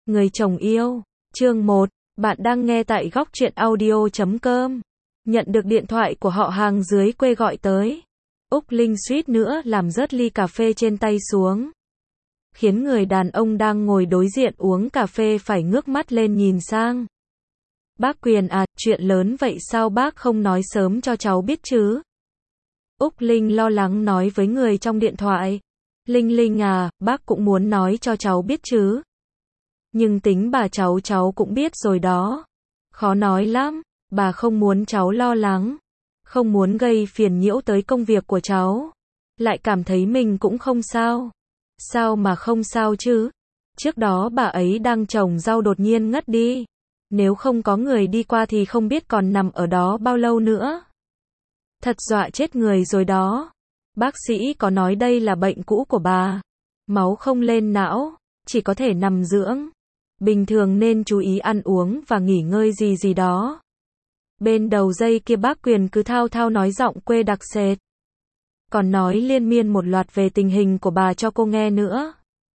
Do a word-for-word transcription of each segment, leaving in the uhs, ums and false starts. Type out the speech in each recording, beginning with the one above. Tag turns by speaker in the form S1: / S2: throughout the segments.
S1: Người chồng yêu, chương một, bạn đang nghe tại góc truyện audio chấm com. Nhận được điện thoại của họ hàng dưới quê gọi tới. Úc Linh suýt nữa làm rớt ly cà phê trên tay xuống. Khiến người đàn ông đang ngồi đối diện uống cà phê phải ngước mắt lên nhìn sang. Bác Quyền à, chuyện lớn vậy sao bác không nói sớm cho cháu biết chứ? Úc Linh lo lắng nói với người trong điện thoại. Linh Linh à, bác cũng muốn nói cho cháu biết chứ. Nhưng tính bà cháu cháu cũng biết rồi đó. Khó nói lắm, bà không muốn cháu lo lắng. Không muốn gây phiền nhiễu tới công việc của cháu. Lại cảm thấy mình cũng không sao. Sao mà không sao chứ? Trước đó bà ấy đang trồng rau đột nhiên ngất đi. Nếu không có người đi qua thì không biết còn nằm ở đó bao lâu nữa. Thật dọa chết người rồi đó. Bác sĩ có nói đây là bệnh cũ của bà. Máu không lên não, chỉ có thể nằm dưỡng. Bình thường nên chú ý ăn uống và nghỉ ngơi gì gì đó. Bên đầu dây kia bác Quyền cứ thao thao nói giọng quê đặc sệt. Còn nói liên miên một loạt về tình hình của bà cho cô nghe nữa.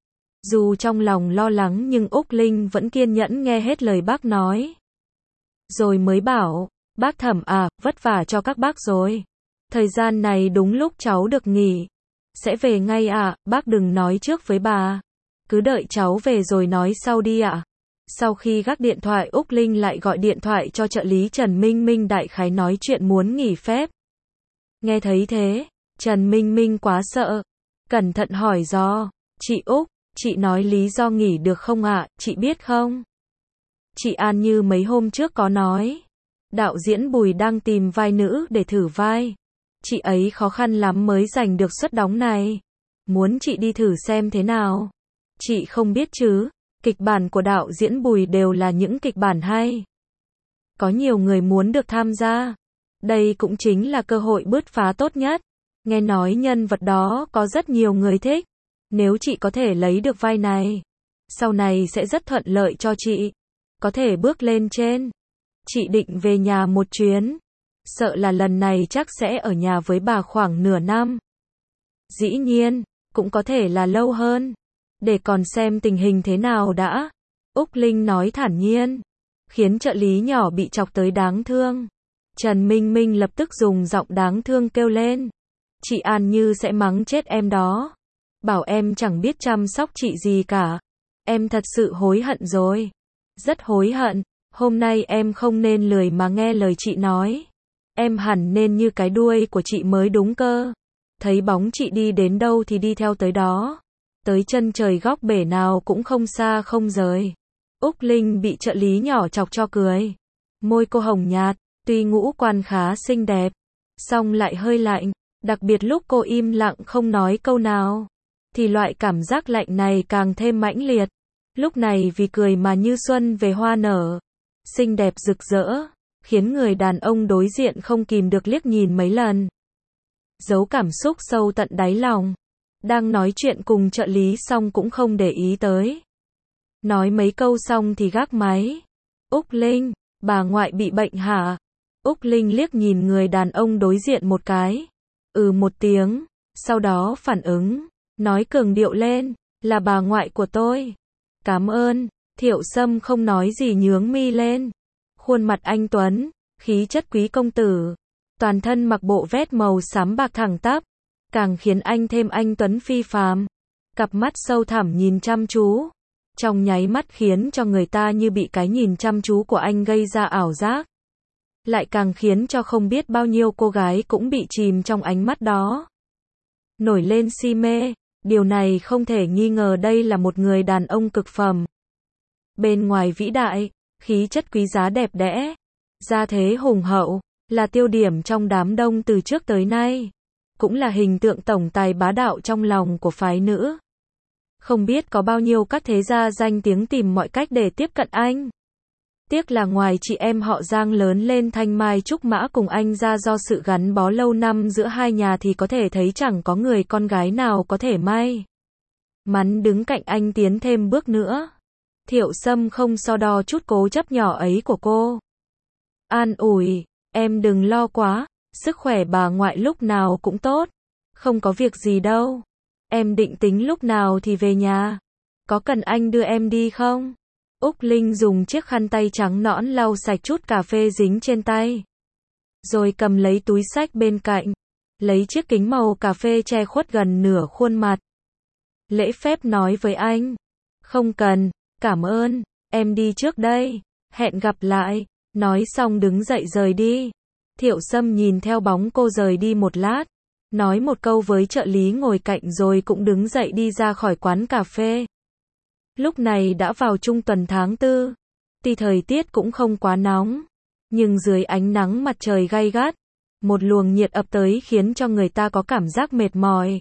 S1: Dù trong lòng lo lắng nhưng Úc Linh vẫn kiên nhẫn nghe hết lời bác nói. Rồi mới bảo, bác Thẩm à, vất vả cho các bác rồi. Thời gian này đúng lúc cháu được nghỉ. Sẽ về ngay à, bác đừng nói trước với bà. Cứ đợi cháu về rồi nói sau đi ạ. À. Sau khi gác điện thoại Úc Linh lại gọi điện thoại cho trợ lý Trần Minh Minh đại khái nói chuyện muốn nghỉ phép. Nghe thấy thế, Trần Minh Minh quá sợ. Cẩn thận hỏi do, chị Úc, chị nói lý do nghỉ được không ạ, à? Chị biết không? Chị An Như mấy hôm trước có nói. Đạo diễn Bùi đang tìm vai nữ để thử vai. Chị ấy khó khăn lắm mới giành được suất đóng này. Muốn chị đi thử xem thế nào. Chị không biết chứ, kịch bản của đạo diễn Bùi đều là những kịch bản hay. Có nhiều người muốn được tham gia. Đây cũng chính là cơ hội bứt phá tốt nhất. Nghe nói nhân vật đó có rất nhiều người thích. Nếu chị có thể lấy được vai này, sau này sẽ rất thuận lợi cho chị. Có thể bước lên trên. Chị định về nhà một chuyến. Sợ là lần này chắc sẽ ở nhà với bà khoảng nửa năm. Dĩ nhiên, cũng có thể là lâu hơn. Để còn xem tình hình thế nào đã. Úc Linh nói thản nhiên. Khiến trợ lý nhỏ bị chọc tới đáng thương. Trần Minh Minh lập tức dùng giọng đáng thương kêu lên. Chị An Như sẽ mắng chết em đó. Bảo em chẳng biết chăm sóc chị gì cả. Em thật sự hối hận rồi. Rất hối hận. Hôm nay em không nên lười mà nghe lời chị nói. Em hẳn nên như cái đuôi của chị mới đúng cơ. Thấy bóng chị đi đến đâu thì đi theo tới đó. Tới chân trời góc bể nào cũng không xa không rời. Úc Linh bị trợ lý nhỏ chọc cho cười. Môi cô hồng nhạt, tuy ngũ quan khá xinh đẹp, song lại hơi lạnh. Đặc biệt lúc cô im lặng không nói câu nào, thì loại cảm giác lạnh này càng thêm mãnh liệt. Lúc này vì cười mà như xuân về hoa nở. Xinh đẹp rực rỡ, khiến người đàn ông đối diện không kìm được liếc nhìn mấy lần. Giấu cảm xúc sâu tận đáy lòng. Đang nói chuyện cùng trợ lý xong cũng không để ý tới. Nói mấy câu xong thì gác máy. Úc Linh, bà ngoại bị bệnh hả? Úc Linh liếc nhìn người đàn ông đối diện một cái. Ừ một tiếng, sau đó phản ứng, nói cường điệu lên, là bà ngoại của tôi. Cảm ơn. Thiệu Sâm không nói gì nhướng mi lên. Khuôn mặt anh tuấn, khí chất quý công tử. Toàn thân mặc bộ vest màu xám bạc thẳng tắp. Càng khiến anh thêm anh tuấn phi phàm. Cặp mắt sâu thẳm nhìn chăm chú. Trong nháy mắt khiến cho người ta như bị cái nhìn chăm chú của anh gây ra ảo giác. Lại càng khiến cho không biết bao nhiêu cô gái cũng bị chìm trong ánh mắt đó. Nổi lên si mê. Điều này không thể nghi ngờ đây là một người đàn ông cực phẩm. Bên ngoài vĩ đại, khí chất quý giá đẹp đẽ, gia thế hùng hậu, là tiêu điểm trong đám đông từ trước tới nay. Cũng là hình tượng tổng tài bá đạo trong lòng của phái nữ. Không biết có bao nhiêu các thế gia danh tiếng tìm mọi cách để tiếp cận anh. Tiếc là ngoài chị em họ Giang lớn lên thanh mai trúc mã cùng anh ra do sự gắn bó lâu năm giữa hai nhà thì có thể thấy chẳng có người con gái nào có thể may mắn đứng cạnh anh tiến thêm bước nữa. Thiệu Sâm không so đo chút cố chấp nhỏ ấy của cô. An ủi, em đừng lo quá, sức khỏe bà ngoại lúc nào cũng tốt. Không có việc gì đâu. Em định tính lúc nào thì về nhà. Có cần anh đưa em đi không? Úc Linh dùng chiếc khăn tay trắng nõn lau sạch chút cà phê dính trên tay. Rồi cầm lấy túi xách bên cạnh. Lấy chiếc kính màu cà phê che khuất gần nửa khuôn mặt. Lễ phép nói với anh. Không cần, cảm ơn, em đi trước đây. Hẹn gặp lại. Nói xong đứng dậy rời đi. Thiệu Sâm nhìn theo bóng cô rời đi một lát. Nói một câu với trợ lý ngồi cạnh rồi cũng đứng dậy đi ra khỏi quán cà phê. Lúc này đã vào trung tuần tháng tư. Tuy thời tiết cũng không quá nóng. Nhưng dưới ánh nắng mặt trời gay gắt. Một luồng nhiệt ập tới khiến cho người ta có cảm giác mệt mỏi.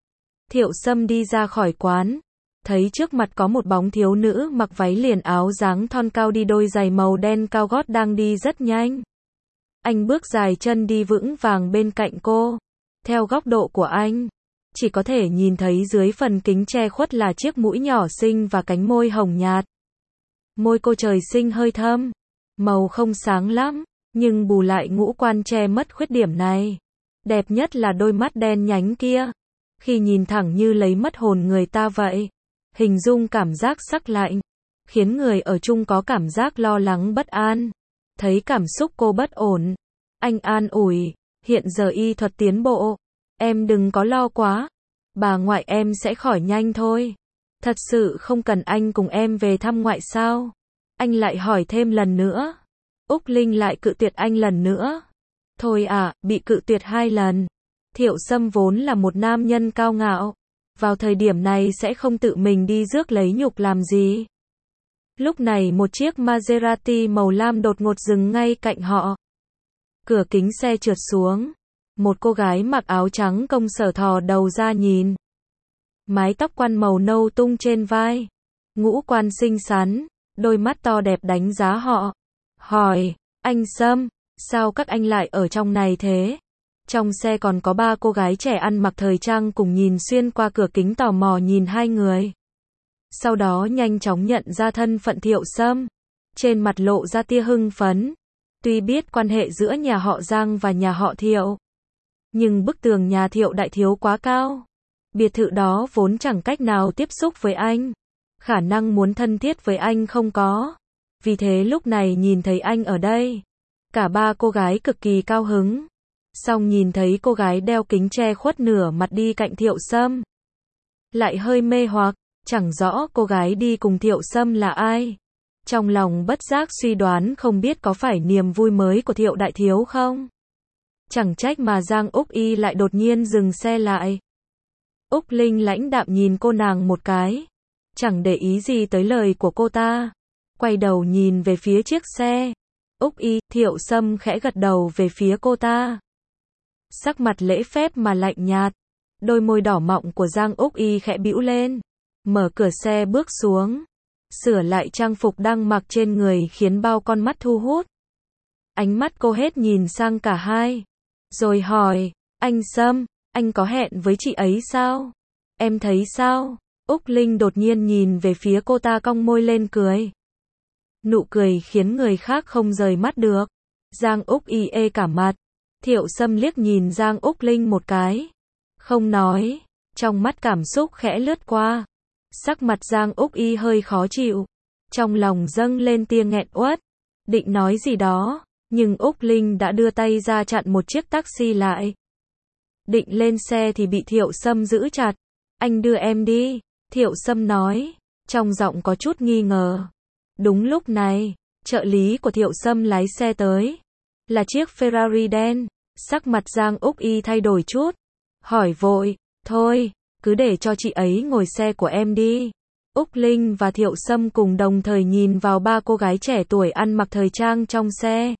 S1: Thiệu Sâm đi ra khỏi quán. Thấy trước mặt có một bóng thiếu nữ mặc váy liền áo dáng thon cao đi đôi giày màu đen cao gót đang đi rất nhanh. Anh bước dài chân đi vững vàng bên cạnh cô. Theo góc độ của anh, chỉ có thể nhìn thấy dưới phần kính che khuất là chiếc mũi nhỏ xinh và cánh môi hồng nhạt. Môi cô trời sinh hơi thâm, màu không sáng lắm, nhưng bù lại ngũ quan che mất khuyết điểm này. Đẹp nhất là đôi mắt đen nhánh kia. Khi nhìn thẳng như lấy mất hồn người ta vậy. Hình dung cảm giác sắc lạnh, khiến người ở chung có cảm giác lo lắng bất an. Thấy cảm xúc cô bất ổn, anh an ủi, hiện giờ y thuật tiến bộ, em đừng có lo quá, bà ngoại em sẽ khỏi nhanh thôi. Thật sự không cần anh cùng em về thăm ngoại sao? Anh lại hỏi thêm lần nữa. Úc Linh lại cự tuyệt anh lần nữa. Thôi à, bị cự tuyệt hai lần. Thiệu Sâm vốn là một nam nhân cao ngạo. Vào thời điểm này sẽ không tự mình đi rước lấy nhục làm gì. Lúc này một chiếc Maserati màu lam đột ngột dừng ngay cạnh họ. Cửa kính xe trượt xuống. Một cô gái mặc áo trắng công sở thò đầu ra nhìn. Mái tóc quăn màu nâu tung trên vai. Ngũ quan xinh xắn, đôi mắt to đẹp đánh giá họ. Hỏi, anh Sâm, sao các anh lại ở trong này thế? Trong xe còn có ba cô gái trẻ ăn mặc thời trang cùng nhìn xuyên qua cửa kính tò mò nhìn hai người. Sau đó nhanh chóng nhận ra thân phận Thiệu Sâm. Trên mặt lộ ra tia hưng phấn. Tuy biết quan hệ giữa nhà họ Giang và nhà họ Thiệu. Nhưng bức tường nhà Thiệu đại thiếu quá cao. Biệt thự đó vốn chẳng cách nào tiếp xúc với anh. Khả năng muốn thân thiết với anh không có. Vì thế lúc này nhìn thấy anh ở đây. Cả ba cô gái cực kỳ cao hứng. Xong nhìn thấy cô gái đeo kính che khuất nửa mặt đi cạnh Thiệu Sâm. Lại hơi mê hoặc, chẳng rõ cô gái đi cùng Thiệu Sâm là ai. Trong lòng bất giác suy đoán không biết có phải niềm vui mới của Thiệu đại thiếu không. Chẳng trách mà Giang Úc Y lại đột nhiên dừng xe lại. Úc Linh lãnh đạm nhìn cô nàng một cái. Chẳng để ý gì tới lời của cô ta. Quay đầu nhìn về phía chiếc xe. Úc Y, Thiệu Sâm khẽ gật đầu về phía cô ta. Sắc mặt lễ phép mà lạnh nhạt. Đôi môi đỏ mọng của Giang Úc Y khẽ bĩu lên. Mở cửa xe bước xuống. Sửa lại trang phục đang mặc trên người khiến bao con mắt thu hút. Ánh mắt cô hết nhìn sang cả hai. Rồi hỏi, anh Sâm, anh có hẹn với chị ấy sao? Em thấy sao? Úc Linh đột nhiên nhìn về phía cô ta cong môi lên cười. Nụ cười khiến người khác không rời mắt được. Giang Úc Y ê cả mặt. Thiệu Sâm liếc nhìn Giang Úc Linh một cái. Không nói. Trong mắt cảm xúc khẽ lướt qua. Sắc mặt Giang Úc Y hơi khó chịu. Trong lòng dâng lên tia nghẹn uất. Định nói gì đó. Nhưng Úc Linh đã đưa tay ra chặn một chiếc taxi lại. Định lên xe thì bị Thiệu Sâm giữ chặt. Anh đưa em đi. Thiệu Sâm nói. Trong giọng có chút nghi ngờ. Đúng lúc này, trợ lý của Thiệu Sâm lái xe tới. Là chiếc Ferrari đen. Sắc mặt Giang Úc Y thay đổi chút. Hỏi vội. Thôi, cứ để cho chị ấy ngồi xe của em đi. Úc Linh và Thiệu Sâm cùng đồng thời nhìn vào ba cô gái trẻ tuổi ăn mặc thời trang trong xe.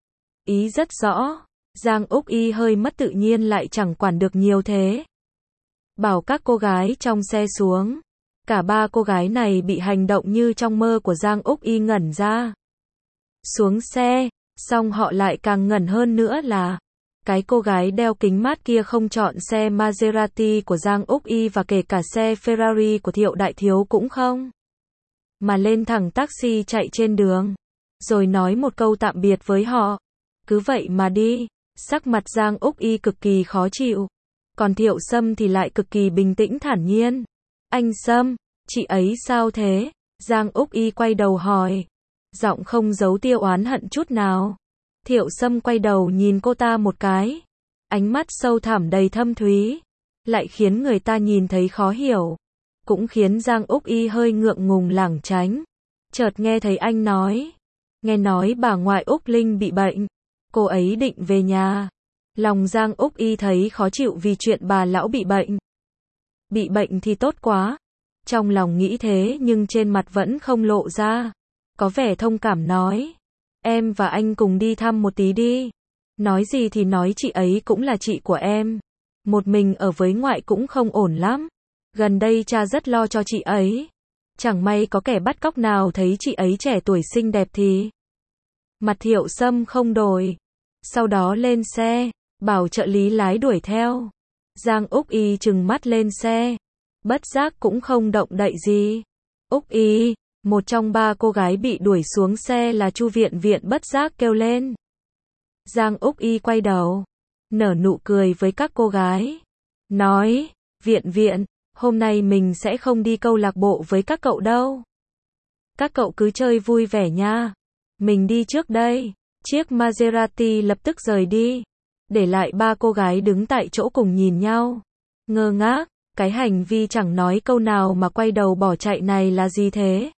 S1: Ý rất rõ. Giang Úc Y hơi mất tự nhiên lại chẳng quản được nhiều thế. Bảo các cô gái trong xe xuống. Cả ba cô gái này bị hành động như trong mơ của Giang Úc Y ngẩn ra. Xuống xe, xong họ lại càng ngẩn hơn nữa là cái cô gái đeo kính mát kia không chọn xe Maserati của Giang Úc Y và kể cả xe Ferrari của Thiệu đại thiếu cũng không. Mà lên thẳng taxi chạy trên đường. Rồi nói một câu tạm biệt với họ. Cứ vậy mà đi. Sắc mặt Giang Úc Y cực kỳ khó chịu. Còn Thiệu Sâm thì lại cực kỳ bình tĩnh thản nhiên. Anh Sâm, chị ấy sao thế? Giang Úc Y quay đầu hỏi, giọng không giấu tia oán hận chút nào. Thiệu Sâm quay đầu nhìn cô ta một cái, ánh mắt sâu thẳm đầy thâm thúy, lại khiến người ta nhìn thấy khó hiểu, cũng khiến Giang Úc Y hơi ngượng ngùng lảng tránh. Chợt nghe thấy anh nói, nghe nói bà ngoại Úc Linh bị bệnh, cô ấy định về nhà. Lòng Giang Úc Y thấy khó chịu vì chuyện bà lão bị bệnh. Bị bệnh thì tốt quá. Trong lòng nghĩ thế nhưng trên mặt vẫn không lộ ra. Có vẻ thông cảm nói, em và anh cùng đi thăm một tí đi. Nói gì thì nói, chị ấy cũng là chị của em. Một mình ở với ngoại cũng không ổn lắm. Gần đây cha rất lo cho chị ấy. Chẳng may có kẻ bắt cóc nào thấy chị ấy trẻ tuổi xinh đẹp thì... Mặt Thiệu Sâm không đổi. Sau đó lên xe, bảo trợ lý lái đuổi theo. Giang Úc Y trừng mắt lên xe, bất giác cũng không động đậy gì. Úc Y, một trong ba cô gái bị đuổi xuống xe là Chu Viện Viện bất giác kêu lên. Giang Úc Y quay đầu, nở nụ cười với các cô gái, nói, Viện Viện, hôm nay mình sẽ không đi câu lạc bộ với các cậu đâu. Các cậu cứ chơi vui vẻ nha. Mình đi trước đây. Chiếc Maserati lập tức rời đi, để lại ba cô gái đứng tại chỗ cùng nhìn nhau, ngơ ngác, cái hành vi chẳng nói câu nào mà quay đầu bỏ chạy này là gì thế?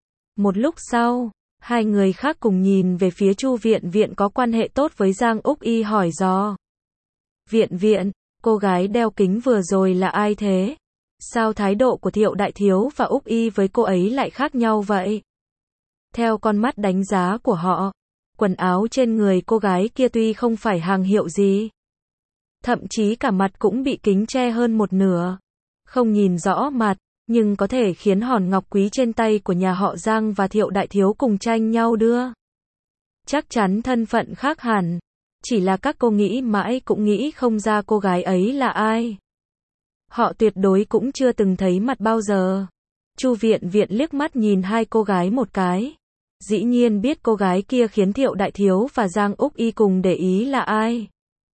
S1: Một lúc sau, hai người khác cùng nhìn về phía Chu Viện Viện có quan hệ tốt với Giang Úc Y hỏi dò. Viện Viện, cô gái đeo kính vừa rồi là ai thế? Sao thái độ của Thiệu Đại Thiếu và Úc Y với cô ấy lại khác nhau vậy? Theo con mắt đánh giá của họ, quần áo trên người cô gái kia tuy không phải hàng hiệu gì, thậm chí cả mặt cũng bị kính che hơn một nửa, không nhìn rõ mặt, nhưng có thể khiến hòn ngọc quý trên tay của nhà họ Giang và Thiệu Đại Thiếu cùng tranh nhau đưa. Chắc chắn thân phận khác hẳn, chỉ là các cô nghĩ mãi cũng nghĩ không ra cô gái ấy là ai. Họ tuyệt đối cũng chưa từng thấy mặt bao giờ. Chu Viện Viện liếc mắt nhìn hai cô gái một cái. Dĩ nhiên biết cô gái kia khiến Thiệu Đại Thiếu và Giang Úc Y cùng để ý là ai.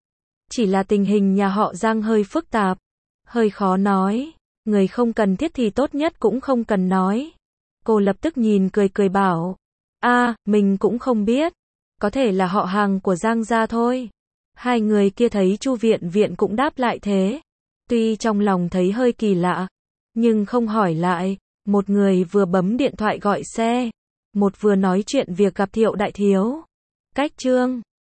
S1: Chỉ là tình hình nhà họ Giang hơi phức tạp, hơi khó nói, người không cần thiết thì tốt nhất cũng không cần nói. Cô lập tức nhìn cười cười bảo, a, à, mình cũng không biết, có thể là họ hàng của Giang gia thôi. Hai người kia thấy Chu Viện Viện cũng đáp lại thế, tuy trong lòng thấy hơi kỳ lạ, nhưng không hỏi lại. Một người vừa bấm điện thoại gọi xe, một vừa nói chuyện việc gặp Thiệu Đại Thiếu. Cách chương